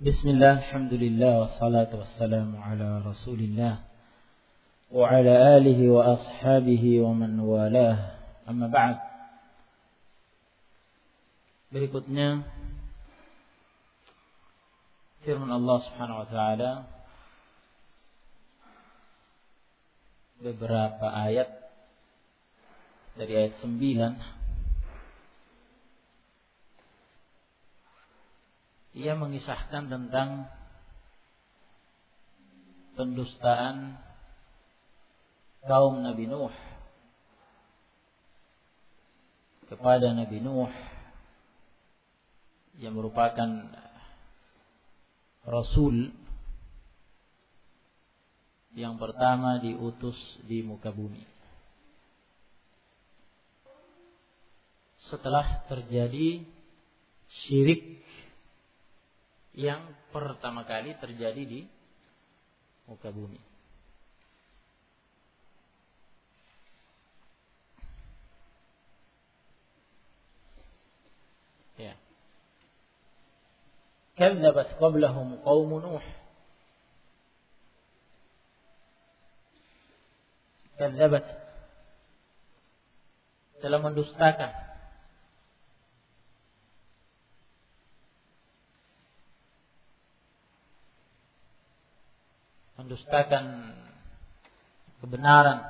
Bismillah, alhamdulillah, wassalatu wassalamu ala rasulillah wa ala alihi wa ashabihi wa man walah. Amma ba'd. Berikutnya firman Allah Subhanahu wa taala, beberapa ayat dari ayat 9. Ia mengisahkan tentang pendustaan kaum Nabi Nuh kepada Nabi Nuh yang merupakan Rasul yang pertama diutus di muka bumi. Setelah terjadi syirik yang pertama kali terjadi di muka bumi. Ya. Kadzabat qablahum qaum Nuh. Kadzabat, telah mendustakan kebenaran,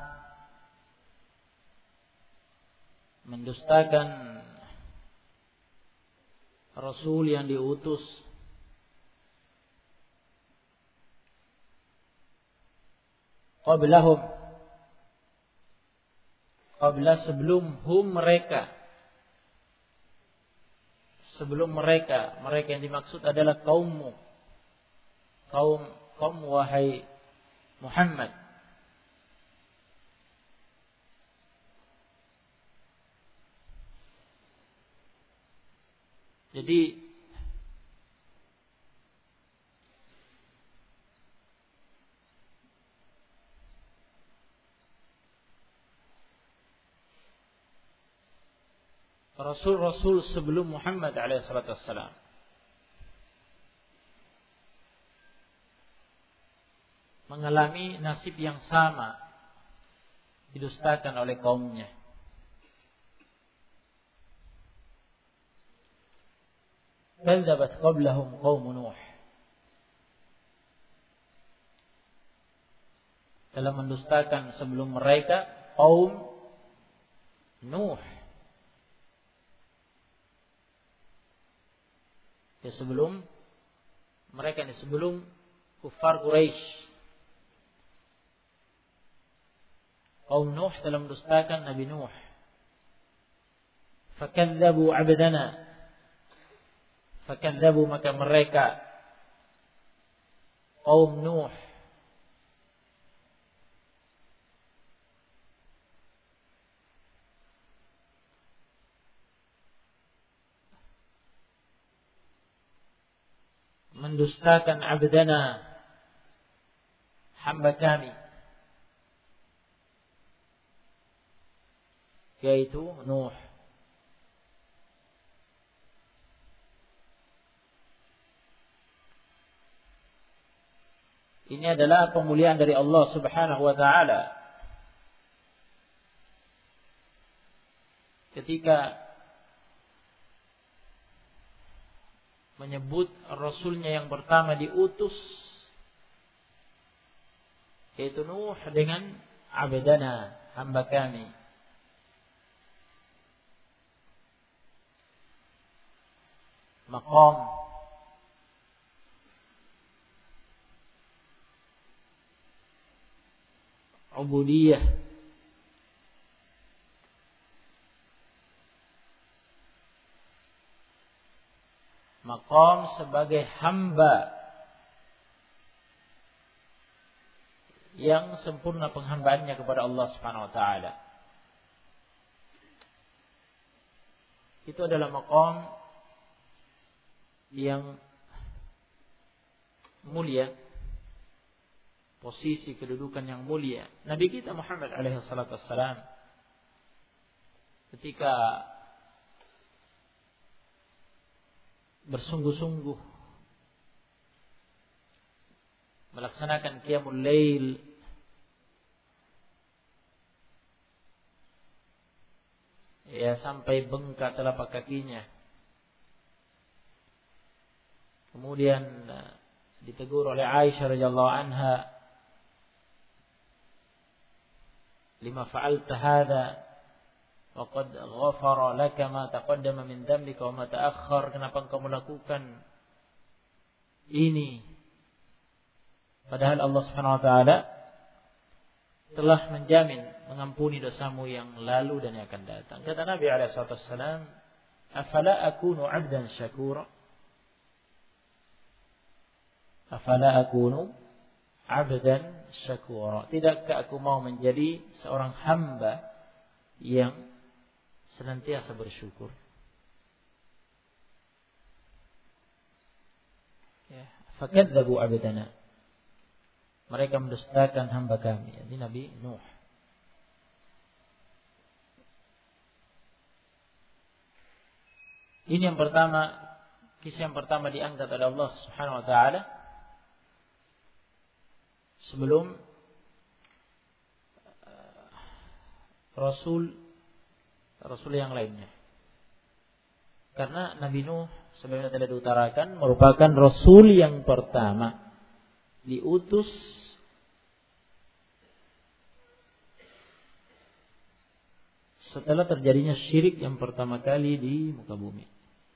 mendustakan Rasul yang diutus qablahum, qabla sebelum mereka yang dimaksud adalah kaum wahai Muhammad. Jadi Rasul-Rasul sebelum Muhammad alaihissalam mengalami nasib yang sama, didustakan oleh kaumnya. Kadzabat qablahum qaum Nuh, telah mendustakan sebelum mereka kaum Nuh. Sebelum mereka ini, sebelum kufar Quraisy, kaum Nuh telah mendustakan Nabi Nuh. Fakadzabu abdana, fakadzabu, maka mereka kaum Nuh mendustakan abdana, hamba kami, yaitu Nuh. Ini adalah pemuliaan dari Allah Subhanahu wa taala ketika menyebut Rasulnya yang pertama diutus, yaitu Nuh, dengan abdana, hamba kami. Maqam ubudiyah, maqam sebagai hamba yang sempurna penghambaannya kepada Allah Subhanahu wa taala. Itu adalah maqam yang mulia, posisi kedudukan yang mulia. Nabi kita Muhammad alaihi salatu wassalam ketika bersungguh-sungguh melaksanakan qiyamul lail, ya sampai bengkak telapak kakinya. Kemudian ditegur oleh Aisyah radhiyallahu anha, lima fa'alta hadza wa qad ghafara laka ma taqaddama min dhanbika wa ma ta'akhkhar, kenapa engkau melakukan ini padahal Allah Subhanahu wa taala telah menjamin mengampuni dosamu yang lalu dan yang akan datang. Kata Nabi alaihi wasallam, afala akunu 'abdan syakura, afala akunu 'abdan syakura, tidakkah aku mau menjadi seorang hamba yang senantiasa bersyukur. Ya, fakadzabu 'abdana, mereka mendustakan hamba kami, yakni Nabi Nuh. Ini yang pertama, kisah yang pertama diangkat oleh Allah Subhanahu wa taala sebelum rasul yang lainnya. Karena Nabi Nuh sebagaimana tadi diutarakan merupakan rasul yang pertama diutus setelah terjadinya syirik yang pertama kali di muka bumi.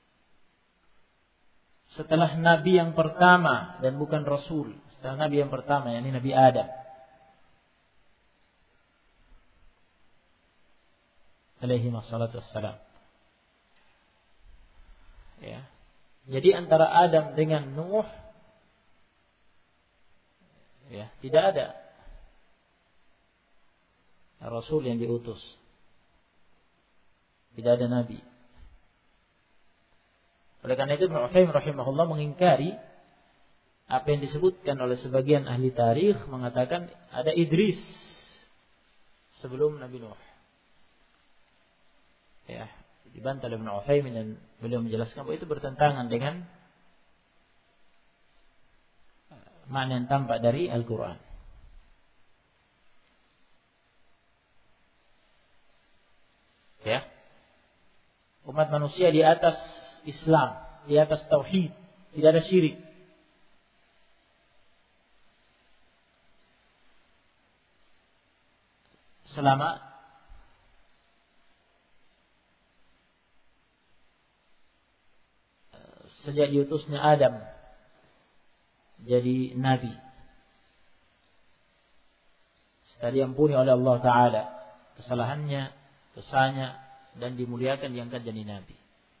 Setelah Nabi yang pertama dan bukan Rasul, setelah Nabi yang pertama, yakni Nabi Adam alaihi wassalatu wassalam. Ya. Jadi antara Adam dengan Nuh, ya, tidak ada Rasul yang diutus. Tidak ada Nabi. Oleh karena itu Ibnu Utsaimin rahimahullah mengingkari apa yang disebutkan oleh sebagian ahli tarikh, mengatakan ada Idris sebelum Nabi Nuh. Ya, dibantah oleh Ibnu Utsaimin dan beliau menjelaskan bahwa itu bertentangan dengan makna yang tampak dari Al-Quran. Ya, umat manusia di atas Islam, di atas tauhid, tidak ada syirik. Selama sejak diutusnya Adam jadi nabi, setelah diampuni oleh Allah Ta'ala kesalahannya, dosanya, dan dimuliakan, diangkat jadi nabi.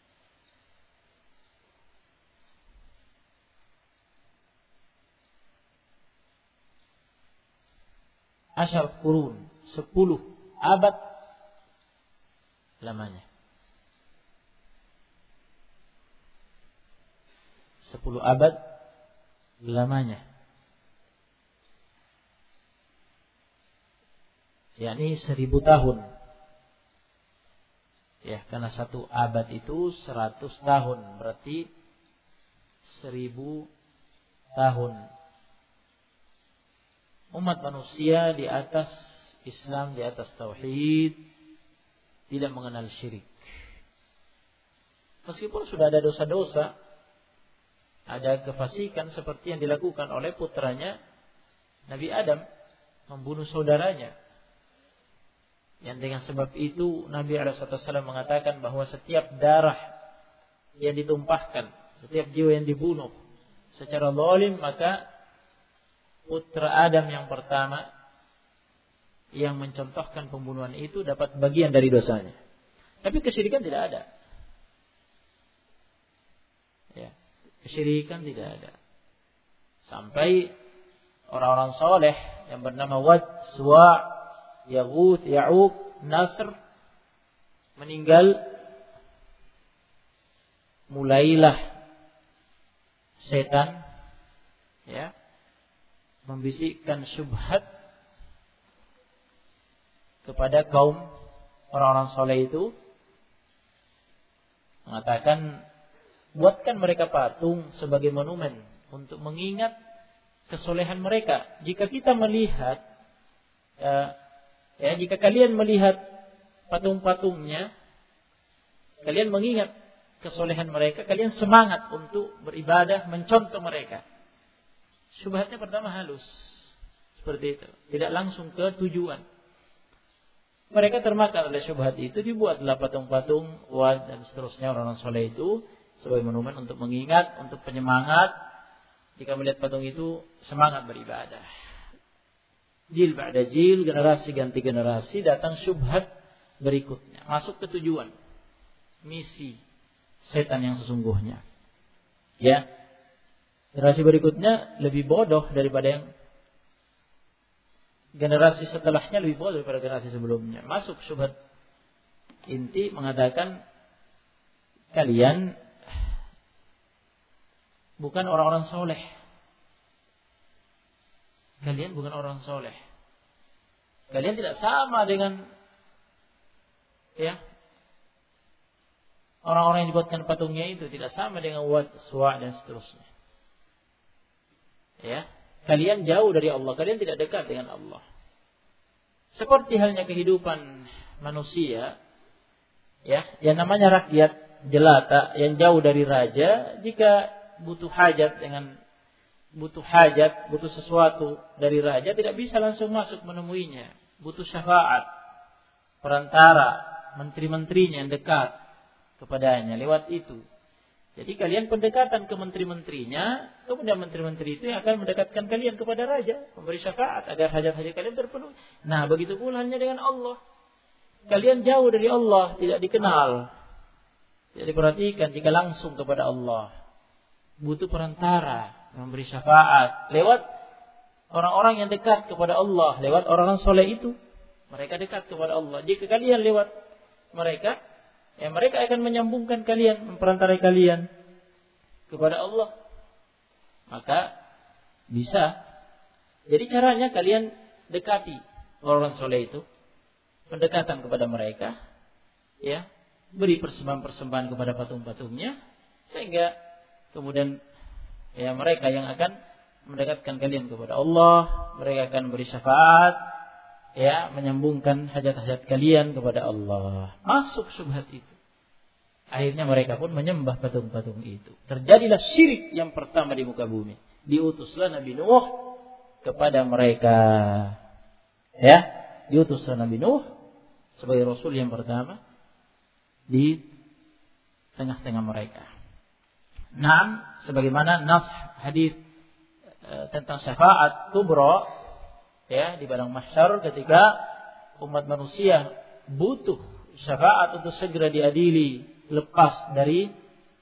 Asyar qurun, 10 abad lamanya. 10 abad lamanya. Yakni 1000 tahun. Ya, karena 1 abad itu 100 tahun, berarti 1000 tahun. Umat manusia di atas Islam, di atas tauhid, tidak mengenal syirik. Meskipun sudah ada dosa-dosa, ada kefasikan seperti yang dilakukan oleh putranya Nabi Adam, membunuh saudaranya. Yang dengan sebab itu Nabi SAW mengatakan bahwa setiap darah yang ditumpahkan, setiap jiwa yang dibunuh secara zalim, maka putra Adam yang pertama yang mencontohkan pembunuhan itu dapat bagian dari dosanya. Tapi kesyirikan tidak ada. Ya, kesyirikan tidak ada. Sampai orang-orang soleh yang bernama Wad, Suwa', Yaghuth, Ya'uq, Nasr meninggal, mulailah setan, ya, membisikkan syubhat kepada kaum orang-orang soleh itu, mengatakan buatkan mereka patung sebagai monumen untuk mengingat kesolehan mereka. Jika kita melihat, jika kalian melihat patung-patungnya, kalian mengingat kesolehan mereka, kalian semangat untuk beribadah, mencontoh mereka. Syubhatnya pertama halus, seperti itu, tidak langsung ke tujuan. Mereka termakan oleh syubhat itu, dibuatlah patung-patung, wad dan seterusnya orang-orang soleh itu sebagai monumen untuk mengingat, untuk penyemangat. Jika melihat patung itu, semangat beribadah. Jil ba'da jil, generasi ganti generasi, datang syubhat berikutnya, masuk ke tujuan, misi setan yang sesungguhnya. Ya, generasi berikutnya lebih bodoh daripada yang generasi setelahnya, lebih bodoh daripada generasi sebelumnya. Masuk syubhat inti mengatakan kalian bukan orang-orang soleh. Kalian bukan orang soleh. Kalian tidak sama dengan orang-orang yang dibuatkan patungnya itu, tidak sama dengan Wad, Suwa dan seterusnya. Ya, kalian jauh dari Allah, kalian tidak dekat dengan Allah. Seperti halnya kehidupan manusia, yang namanya rakyat jelata yang jauh dari raja, jika butuh hajat, butuh sesuatu dari raja, tidak bisa langsung masuk menemuinya. Butuh syafaat, perantara, menteri-menterinya yang dekat kepadanya lewat itu. Jadi kalian pendekatan ke menteri-menterinya, kemudian menteri-menteri itu yang akan mendekatkan kalian kepada raja, memberi syafaat agar hajat-hajat kalian terpenuhi. Nah, begitu pula hanya dengan Allah. Kalian jauh dari Allah, tidak dikenal, tidak diperhatikan jika langsung kepada Allah. Butuh perantara, memberi syafaat lewat orang-orang yang dekat kepada Allah, lewat orang-orang soleh itu. Mereka dekat kepada Allah. Jika kalian lewat mereka, mereka akan menyambungkan kalian, memperantarai kalian kepada Allah. Maka bisa. Jadi caranya kalian dekati orang soleh itu, pendekatan kepada mereka, beri persembahan-persembahan kepada patung-patungnya, sehingga kemudian mereka yang akan mendekatkan kalian kepada Allah, mereka akan beri syafaat, menyambungkan hajat-hajat kalian kepada Allah. Masuk syubhat itu. Akhirnya mereka pun menyembah patung-patung itu. Terjadilah syirik yang pertama di muka bumi. Diutuslah Nabi Nuh kepada mereka. Diutuslah Nabi Nuh sebagai Rasul yang pertama di tengah-tengah mereka. Sebagaimana nas hadis tentang syafaat kubra, di padang mahsyar ketika umat manusia butuh syafaat untuk segera diadili, lepas dari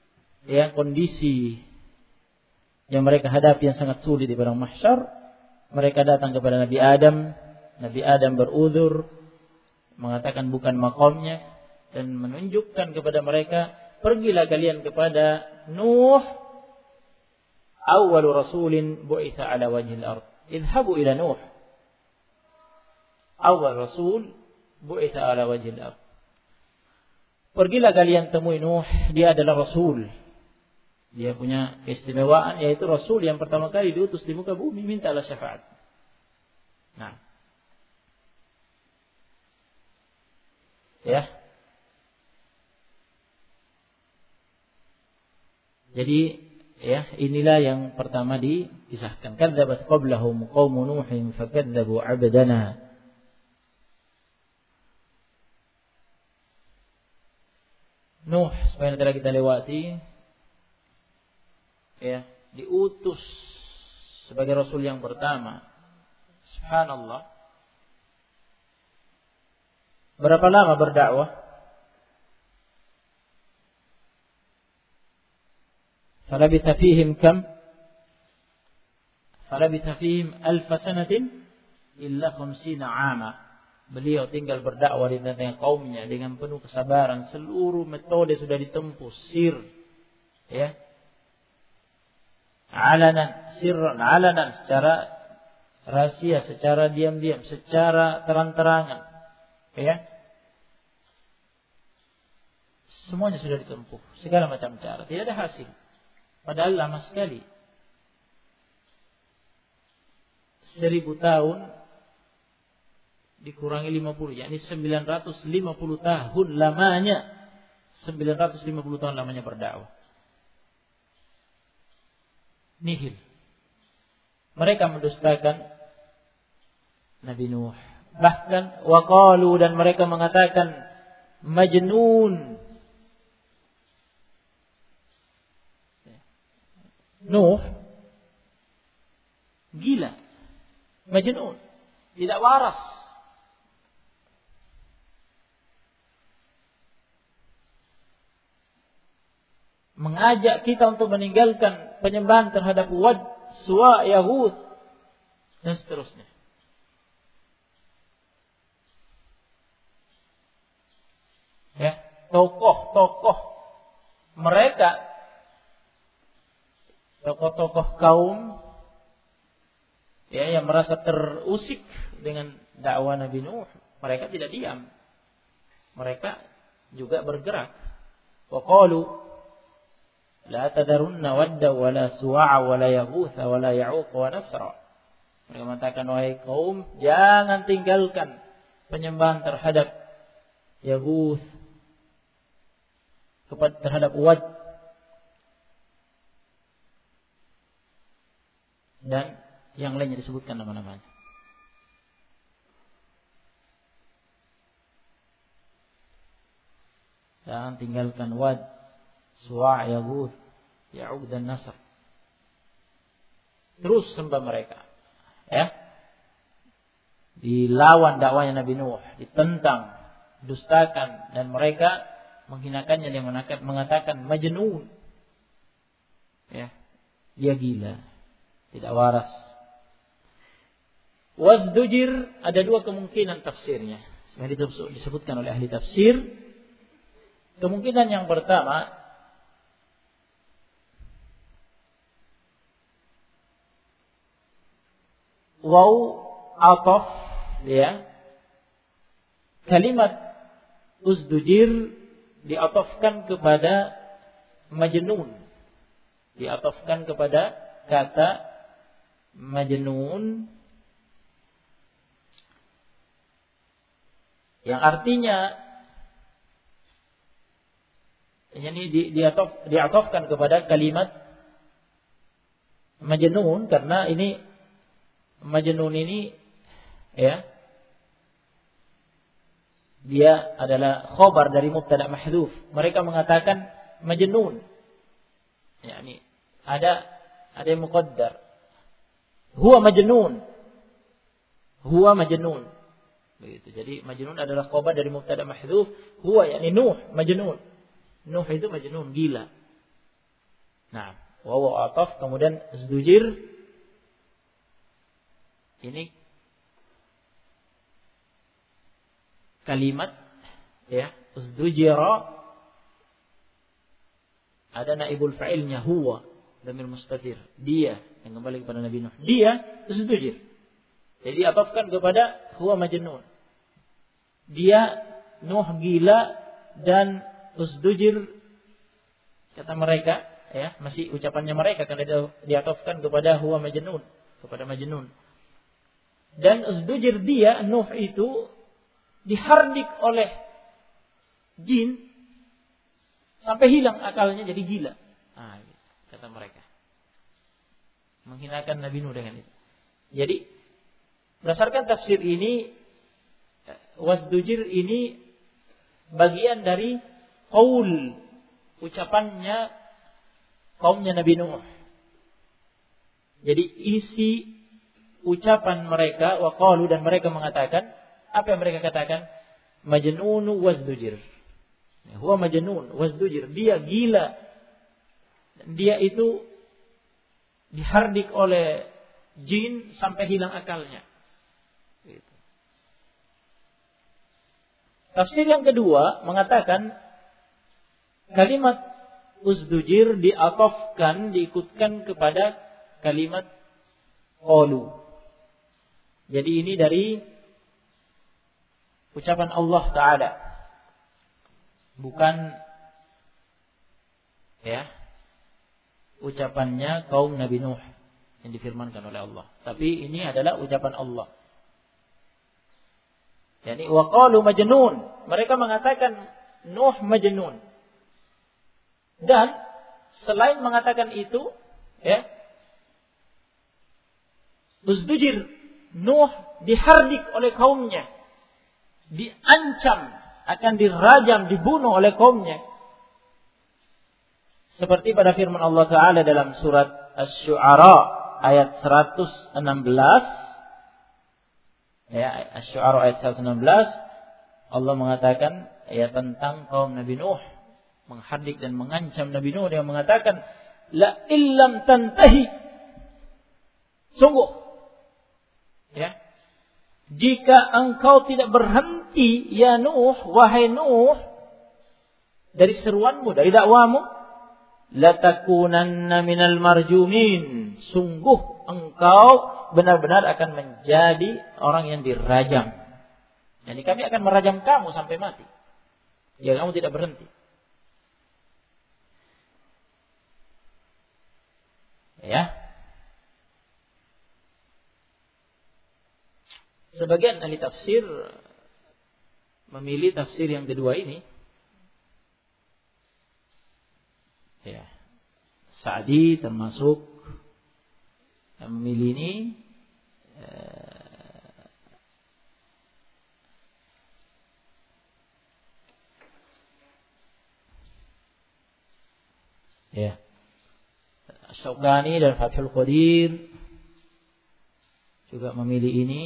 kondisi yang mereka hadapi yang sangat sulit di padang mahsyar. Mereka datang kepada Nabi Adam. Nabi Adam beruzur, mengatakan bukan makamnya, dan menunjukkan kepada mereka, pergilah kalian kepada Nuh, awwalu rasulin bu'itha ala wajhil ard. Idhabu ila Nuh, awal rasul bu'itha ala wajhil ard. Pergilah kalian temui Nuh, dia adalah Rasul. Dia punya keistimewaan, yaitu Rasul yang pertama kali diutus di muka bumi, mintalah syafaat. Jadi inilah yang pertama dikisahkan. Kadzabat qablahum qaumu Nuhin fakadzabu 'abdana. Nuh, seperti yang telah kita lewati, diutus sebagai Rasul yang pertama. Subhanallah. Berapa lama berdakwah? Falabitha fihim kam? Falabitha fihim 1000 sanatin illa 50 'ama. Beliau tinggal berdakwah di tengah kaumnya dengan penuh kesabaran. Seluruh metode sudah ditempuh. Alanan, secara rahasia, secara diam-diam, secara terang-terangan. Semuanya sudah ditempuh, segala macam cara, tidak ada hasil. Padahal lama sekali. 1000 tahun dikurangi 50, yakni 950 tahun lamanya. 950 tahun lamanya berdakwah. Nihil. Mereka mendustakan Nabi Nuh. Bahkan waqalu, dan mereka mengatakan majnun. Nuh gila. Majnun. Tidak waras. Mengajak kita untuk meninggalkan penyembahan terhadap Wad, Suwa, Yahud, dan seterusnya. Ya, tokoh-tokoh mereka, tokoh-tokoh kaum ya yang merasa terusik dengan dakwah Nabi Nuh, mereka tidak diam. Mereka juga bergerak. Wa qalu la tadarunna wadda wa la suwa'a wa la yaghutha wa la ya'uq wa nasra. Mereka mengatakan, wahai kaum, jangan tinggalkan penyembahan terhadap Yaghuth, terhadap Wad, dan yang lainnya disebutkan nama-namanya. Jangan tinggalkan Wad, Suwa', Yaghuth, Ya'uq dan Nasr. Terus sembah mereka. Ya. Dilawan dakwahnya Nabi Nuh, ditentang, dustakan, dan mereka menghinakannya dan mengatakan majnun. Ya. Dia gila, tidak waras. Wazdujir, ada dua kemungkinan tafsirnya. Sebenarnya disebutkan oleh ahli tafsir. Kemungkinan yang pertama, waw ataf, ya. Kalimat uzdujir diatafkan kepada majnun. Diatafkan kepada kata majnun, yang artinya ini diatafkan kepada kalimat majnun, karena ini majnun ini ya, dia adalah khobar dari mubtada mahdhuf. Mereka mengatakan majnun, yakni ada yang muqaddar, huwa majnun, begitu. Jadi majnun adalah khobar dari mubtada mahdhuf, huwa yakni Nuh, majnun. Nuh itu majnun, gila. Nah, waw ataf, kemudian uzdujir, ini kalimat ya, uzdujira ada naibul fa'ilnya huwa, dhamir mustatir, dia, yang kembali kepada Nabi Nuh. Dia uzdujir. Jadi atafkan kepada huwa majnun. Dia Nuh gila, dan uzdujir kata mereka ya, masih ucapannya mereka karena diatafkan kepada huwa majnun, kepada majnun. Dan uzdujir, dia Nuh itu dihardik oleh jin sampai hilang akalnya, jadi gila. Nah, kata mereka. Menghinakan Nabi Nuh dengan itu. Jadi berdasarkan tafsir ini, wazdujir ini bagian dari qaul, ucapannya kaumnya Nabi Nuh. Jadi isi ucapan mereka, waqalu, dan mereka mengatakan, apa yang mereka katakan? Majnunu wazdujir. Huwa majnun wazdujir. Dia gila. Dia itu dihardik oleh jin sampai hilang akalnya. Gitu. Tafsir yang kedua mengatakan kalimat uzdujir diatofkan, diikutkan kepada kalimat qalu. Jadi ini dari ucapan Allah Ta'ala, bukan ya ucapannya kaum Nabi Nuh. yang difirmankan oleh Allah. Tapi ini adalah ucapan Allah. Yani waqalu majnun. Mereka mengatakan Nuh majnun. Dan selain mengatakan itu, ya, uzdujir, Nuh dihardik oleh kaumnya, diancam akan dirajam, dibunuh oleh kaumnya. Seperti pada firman Allah Ta'ala dalam surat Asy-Syu'ara ayat 116. Ya, Asy-Syu'ara ayat 116, Allah mengatakan ya tentang kaum Nabi Nuh, menghardik dan mengancam Nabi Nuh, dia mengatakan la illam tantahi, sungguh ya, jika engkau tidak berhenti ya Nuh, wahai Nuh, dari seruanmu, dari dakwamu, latakunanna minal marjumin, sungguh engkau benar-benar akan menjadi orang yang dirajam. Jadi kami akan merajam kamu sampai mati. Ya, kamu tidak berhenti. Ya. Sebagian ahli tafsir memilih tafsir yang kedua ini. Ya. Sa'di termasuk yang memilih ini. Ya. Asy-Syaukani dan Fathul Qadir juga memilih ini.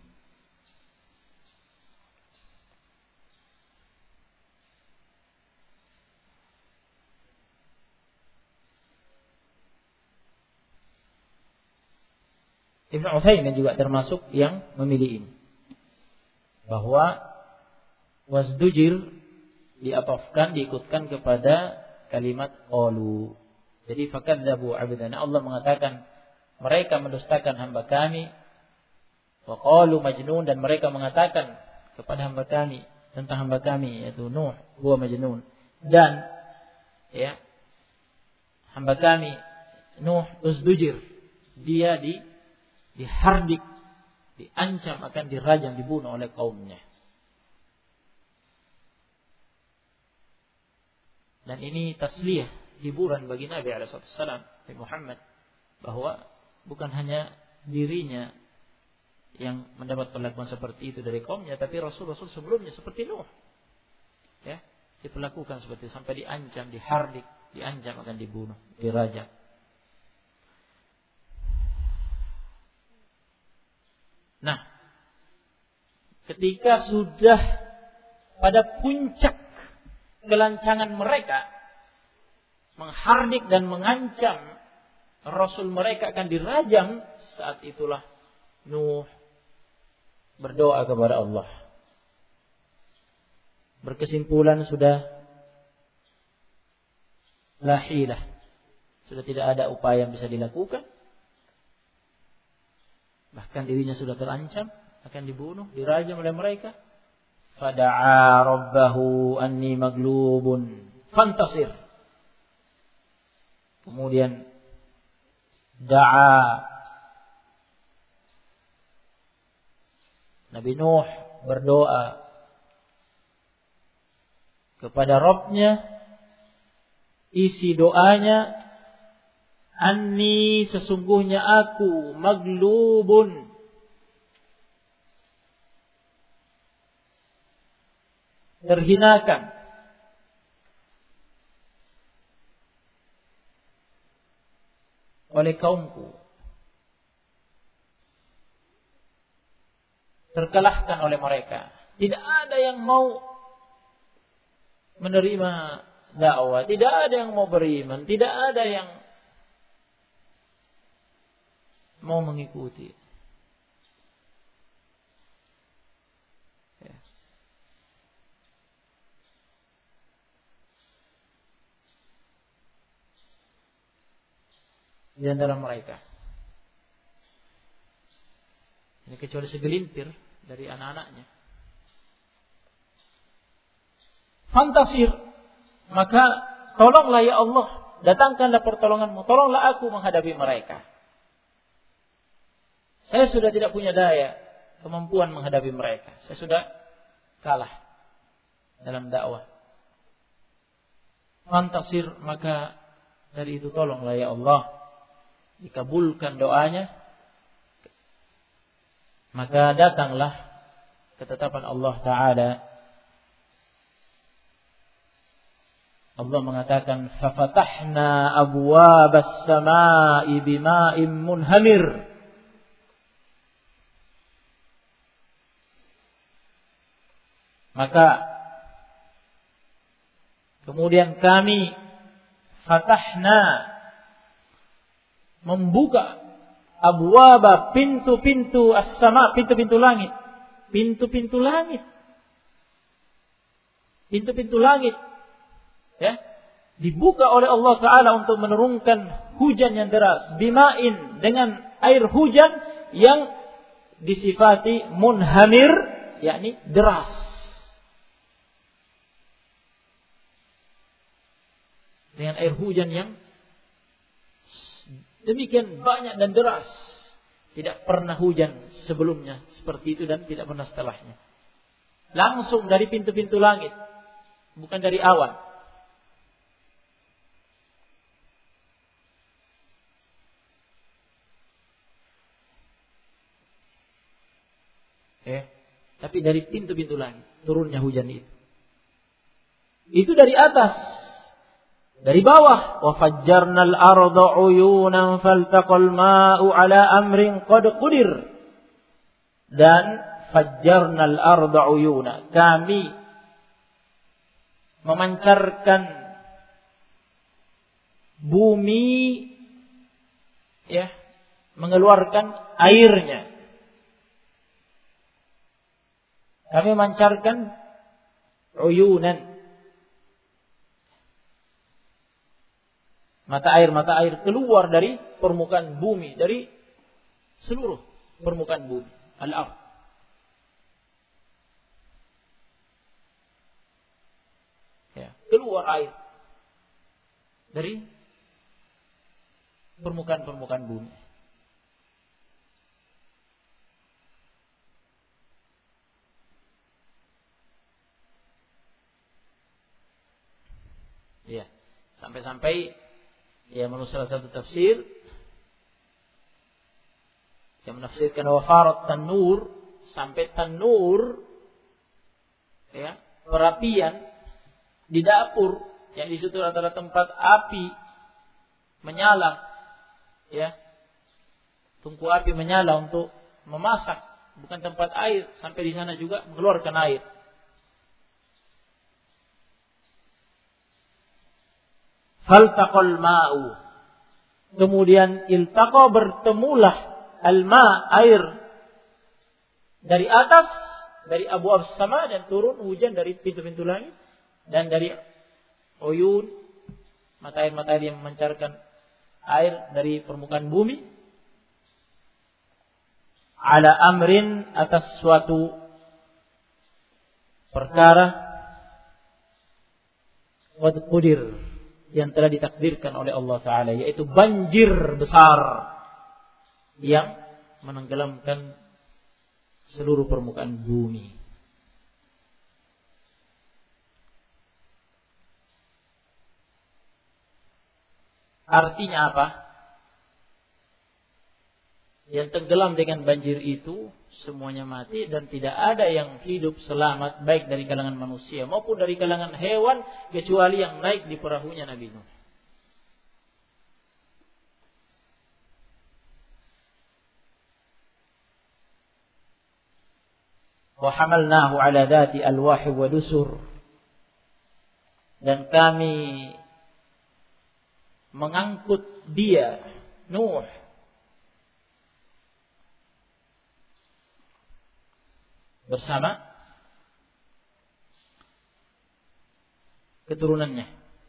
Ibnu Utsaimin juga termasuk yang memilih ini. Bahwa wasdujir diatofkan, diikutkan kepada kalimat qalu. Jadi fakadzabu abdana, Allah mengatakan mereka mendustakan hamba kami. Wa qalu majnun, dan mereka mengatakan kepada hamba kami, tentang hamba kami yaitu Nuh, huwa majnun. Dan ya, hamba kami Nuh usdujir, dia dihardik, diancam akan dirajam, dibunuh oleh kaumnya. Dan ini tasliyah, hiburan bagi Nabi SAW, Nabi Muhammad, bahwa bukan hanya dirinya yang mendapat perlakuan seperti itu dari kaumnya, tapi Rasul-Rasul sebelumnya seperti Nuh, ya, diperlakukan seperti itu, sampai diancam, dihardik, diancam akan dibunuh, dirajam. Nah, ketika sudah pada puncak kelancangan mereka, menghardik dan mengancam Rasul mereka akan dirajam, saat itulah Nuh berdoa kepada Allah. Berkesimpulan sudah la hilah, sudah tidak ada upaya yang bisa dilakukan. Bahkan dirinya sudah terancam akan dibunuh, dirajam oleh mereka. Fada'a rabbahu anni maglubun fantasir. Kemudian da'a, Nabi Nuh berdoa kepada Rabb-Nya. Isi doanya, anni, sesungguhnya aku, maglubun, terhinakan, oleh kaumku, terkalahkan oleh mereka. Tidak ada yang mau menerima dakwah, tidak ada yang mau beriman, tidak ada yang mau mengikuti. Ya. Di antara mereka, ini kecuali segelintir dari anak-anaknya. Fantasir, maka tolonglah ya Allah, datangkanlah pertolonganmu, tolonglah aku menghadapi mereka. Saya sudah tidak punya daya, kemampuan menghadapi mereka. Saya sudah kalah dalam dakwah. Fantasir, maka dari itu tolonglah ya Allah, dikabulkan doanya, maka datanglah ketetapan Allah Ta'ala. Allah mengatakan, fafatahna abwabas samai bima'in munhamir. Maka kemudian kami fatahna, membuka abwaba, pintu-pintu as-sama, pintu-pintu langit. Pintu-pintu langit. Pintu-pintu langit. Ya, dibuka oleh Allah Ta'ala untuk menurunkan hujan yang deras. Bima'in, dengan air hujan yang disifati munhamir, yakni deras. Dengan air hujan yang demikian banyak dan deras. Tidak pernah hujan sebelumnya seperti itu dan tidak pernah setelahnya. Langsung dari pintu-pintu langit, bukan dari awan. Tapi dari pintu-pintu langit turunnya hujan itu. Itu dari atas. Dari bawah, wa fajjarnal arda uyunan faltaqal ma'u ala amrin qad qudir. Dan fajjarnal arda uyuna, kami memancarkan bumi, ya, mengeluarkan airnya. Kami memancarkan uyunan, mata air keluar dari permukaan bumi, dari seluruh permukaan bumi, al-ard. Ya, keluar air dari permukaan bumi. Ya, sampai-sampai ya, menurut salah satu tafsir yang menafsirkan wafarat tanur, sampai tanur, ya, perapian di dapur yang di situ adalah tempat api menyala, ya, tungku api menyala untuk memasak, bukan tempat air, sampai di sana juga mengeluarkan air. Faltaqal ma'u, kemudian iltaqa, bertemulah al-ma, air dari atas, dari abwab sama, dan turun hujan dari pintu-pintu langit, dan dari uyun, mata air yang memancarkan air dari permukaan bumi, ala amrin, atas suatu perkara, qad qudir, yang telah ditakdirkan oleh Allah Ta'ala, yaitu banjir besar yang menenggelamkan seluruh permukaan bumi. Artinya apa? Yang tenggelam dengan banjir itu semuanya mati dan tidak ada yang hidup selamat, baik dari kalangan manusia maupun dari kalangan hewan, kecuali yang naik di perahunya Nabi Nuh. Wa hamalnahu ala dhati alwahi wa dusur, dan kami mengangkut dia, Nuh, bersama keturunannya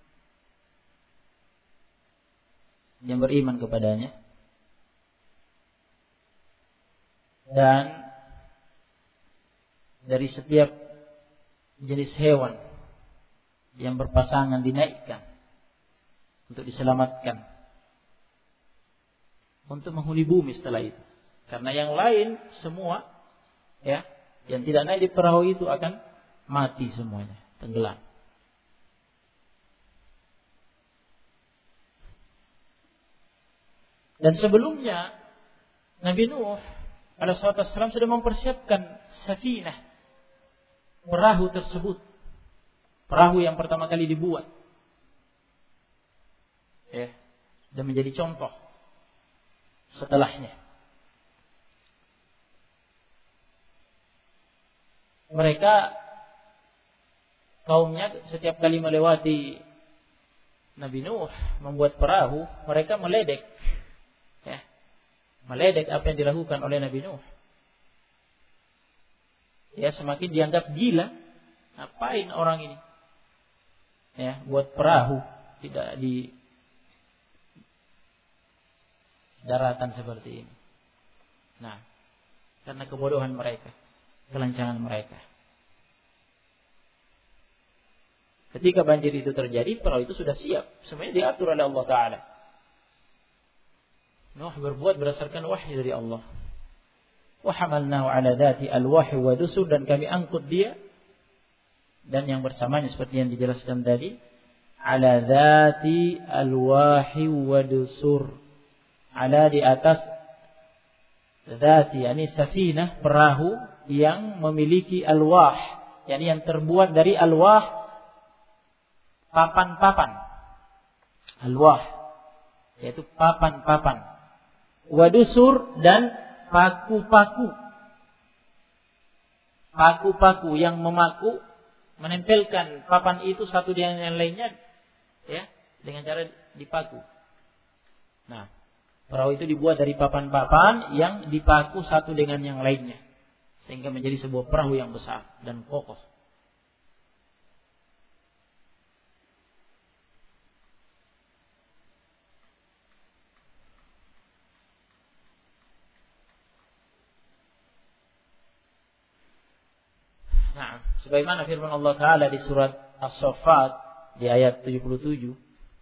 yang beriman kepadanya, dan dari setiap jenis hewan yang berpasangan dinaikkan untuk diselamatkan, untuk menghuni bumi setelah itu. Karena yang lain semua, ya, yang tidak naik di perahu itu akan mati semuanya, tenggelam. Dan sebelumnya Nabi Nuh alaihissalam sudah mempersiapkan safinah, perahu tersebut, perahu yang pertama kali dibuat, ya, dan menjadi contoh setelahnya. Mereka kaumnya setiap kali melewati Nabi Nuh membuat perahu, mereka meledek, ya, meledek apa yang dilakukan oleh Nabi Nuh. Ya, semakin dianggap gila. Ngapain orang ini, ya, buat perahu tidak di daratan seperti ini. Nah, karena kebodohan mereka, kelancangan mereka. Ketika banjir itu terjadi, perahu itu sudah siap, semuanya diatur oleh Allah Ta'ala. Nuh berbuat berdasarkan wahyu dari Allah. Wa hamalnahu ala dzati alwahi wa dusur, dan kami angkut dia dan yang bersamanya seperti yang dijelaskan tadi, ala dzati alwahi wa dusur, ala di atas dzati, yakni safinah, perahu yang memiliki alwah, yakni yang terbuat dari alwah, papan-papan. Alwah yaitu papan-papan. Wadusur, dan paku-paku. Paku-paku yang memaku, menempelkan papan itu satu dengan yang lainnya, ya, dengan cara dipaku. Nah, perahu itu dibuat dari papan-papan yang dipaku satu dengan yang lainnya, sehingga menjadi sebuah perahu yang besar dan kokoh. Nah, sebagaimana firman Allah Ta'ala di surat As-Saffat di ayat 77,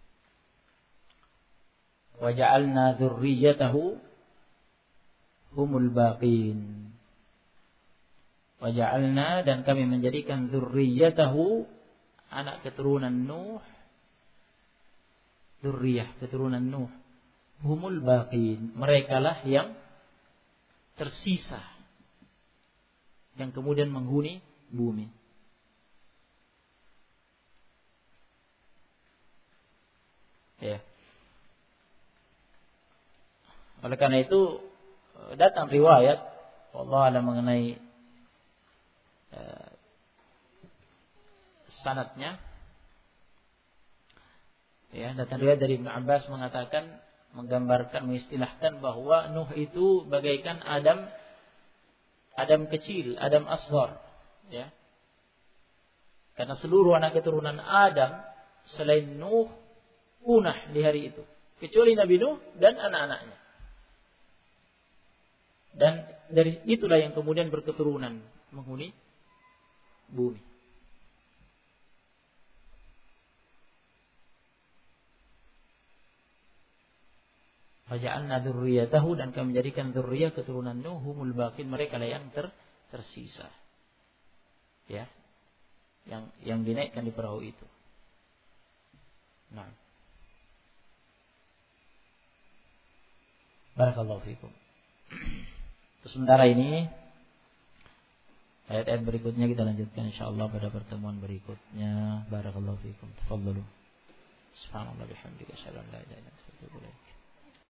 wa ja'alna dzurriyyatahu humul baqin. Wa ja'alna, dan kami menjadikan dzurriyyatahu, anak keturunan Nuh, dzurriyyah keturunan Nuh, humul baqin, merekalah yang tersisa, yang kemudian menghuni bumi. Ya. Oleh karena itu datang riwayat Allah ada mengenai sanadnya. Ya, datang riwayat dari Ibnu Abbas mengatakan, menggambarkan, mengistilahkan bahwa Nuh itu bagaikan Adam kecil, Adam asghar, ya. Karena seluruh anak keturunan Adam selain Nuh punah di hari itu, kecuali Nabi Nuh dan anak-anaknya. Dan dari itulah yang kemudian berketurunan menghuni bumi. Faja'alna dzurriyyatahu, dan kami menjadikan dzurriyyah keturunan Nuh humul baqin, mereka lah yang tersisa. Ya. Yang dinaikkan di perahu itu. Nah. Barakallahu fikum. Sementara ini ayat-ayat berikutnya kita lanjutkan insyaallah pada pertemuan berikutnya. Barakallahu fikum. Tafadhalu. Subhanallah bihamdika asyhadu an la ilaha illa anta astaghfiruka wa atubu ilaik.